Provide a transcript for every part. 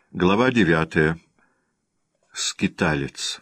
Глава 9. Скиталец.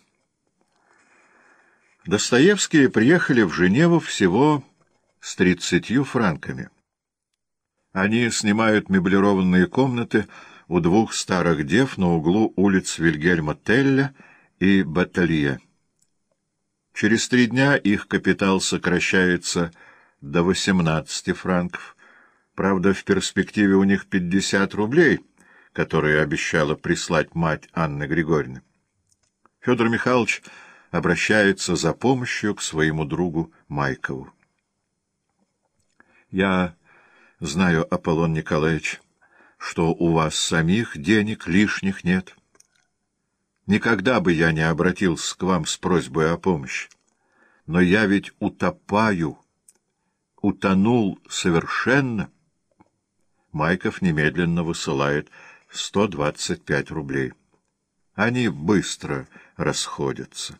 Достоевские приехали в Женеву всего с 30 франками. Они снимают меблированные комнаты у двух старых дев на углу улиц Вильгельма Телля и Баталье. Через 3 дня их капитал сокращается до 18 франков. Правда, в перспективе у них 50 рублей, которые обещала прислать мать Анны Григорьевны. Федор Михайлович обращается за помощью к своему другу Майкову. «Я знаю, Аполлон Николаевич, что у вас самих денег лишних нет. Никогда бы я не обратился к вам с просьбой о помощи. Но я ведь утонул совершенно». Майков немедленно высылает 125 рублей. Они быстро расходятся.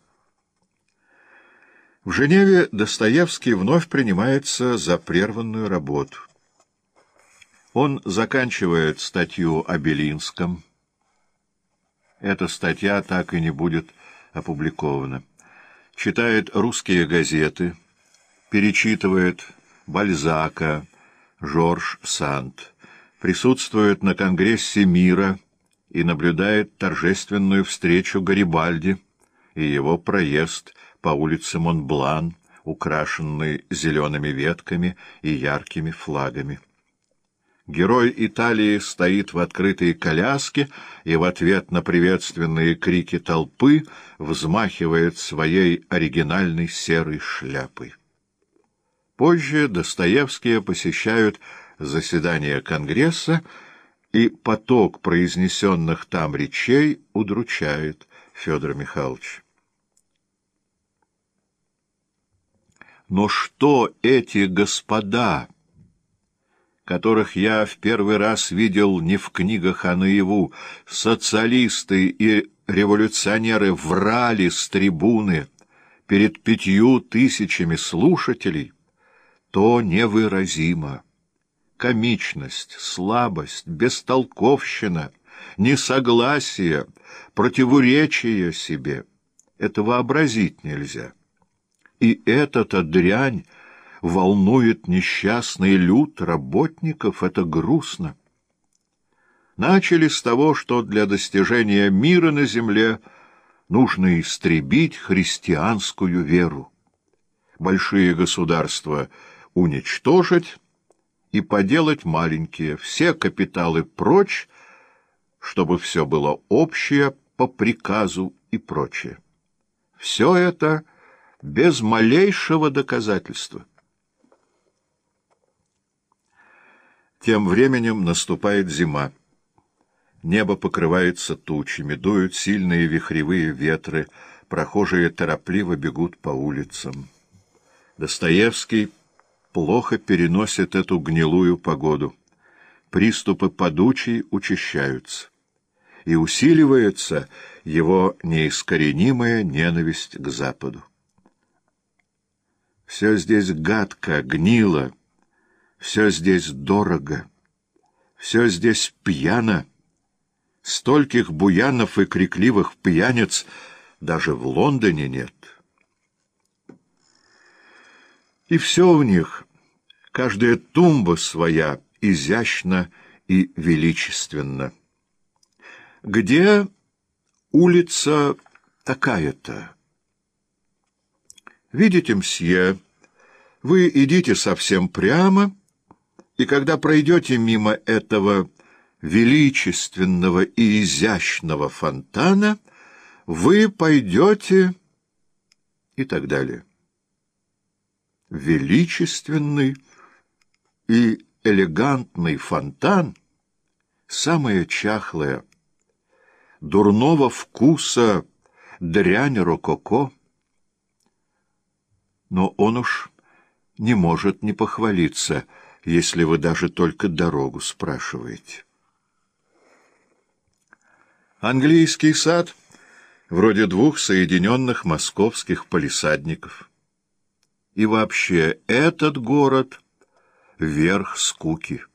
В Женеве Достоевский вновь принимается за прерванную работу. Он заканчивает статью о Белинском. Эта статья так и не будет опубликована. Читает русские газеты, перечитывает Бальзака, Жорж Санд, присутствует на Конгрессе мира и наблюдает торжественную встречу Гарибальди и его проезд по улице Монблан, украшенный зелеными ветками и яркими флагами. Герой Италии стоит в открытой коляске и в ответ на приветственные крики толпы взмахивает своей оригинальной серой шляпой. Позже Достоевские посещают заседания Конгресса, и поток произнесенных там речей удручает Федора Михайловича. Но что эти господа, которых я в первый раз видел не в книгах, а наяву, социалисты и революционеры, врали с трибуны перед 5000 слушателей, то невыразимо. Комичность, слабость, бестолковщина, несогласие, противоречие себе — это вообразить нельзя. И эта-то дрянь волнует несчастный люд работников, это грустно. Начали с того, что для достижения мира на земле нужно истребить христианскую веру, большие государства уничтожить и поделать маленькие, все капиталы прочь, чтобы все было общее по приказу и прочее. Все это без малейшего доказательства. Тем временем наступает зима. Небо покрывается тучами, дуют сильные вихревые ветры, прохожие торопливо бегут по улицам. Достоевский плохо переносит эту гнилую погоду. Приступы подучий учащаются. И усиливается его неискоренимая ненависть к Западу. Все здесь гадко, гнило, все здесь дорого, все здесь пьяно. Стольких буянов и крикливых пьяниц даже в Лондоне нет. И все у них, каждая тумба своя, изящна и величественна. Где улица такая-то? Видите, мсье, вы идите совсем прямо, и когда пройдете мимо этого величественного и изящного фонтана, вы пойдете и так далее. Величественный и элегантный фонтан — самое чахлое, дурного вкуса дрянь рококо. Но он уж не может не похвалиться, если вы даже только дорогу спрашиваете. Английский сад вроде 2 соединенных московских палисадников. И вообще этот город — верх скуки.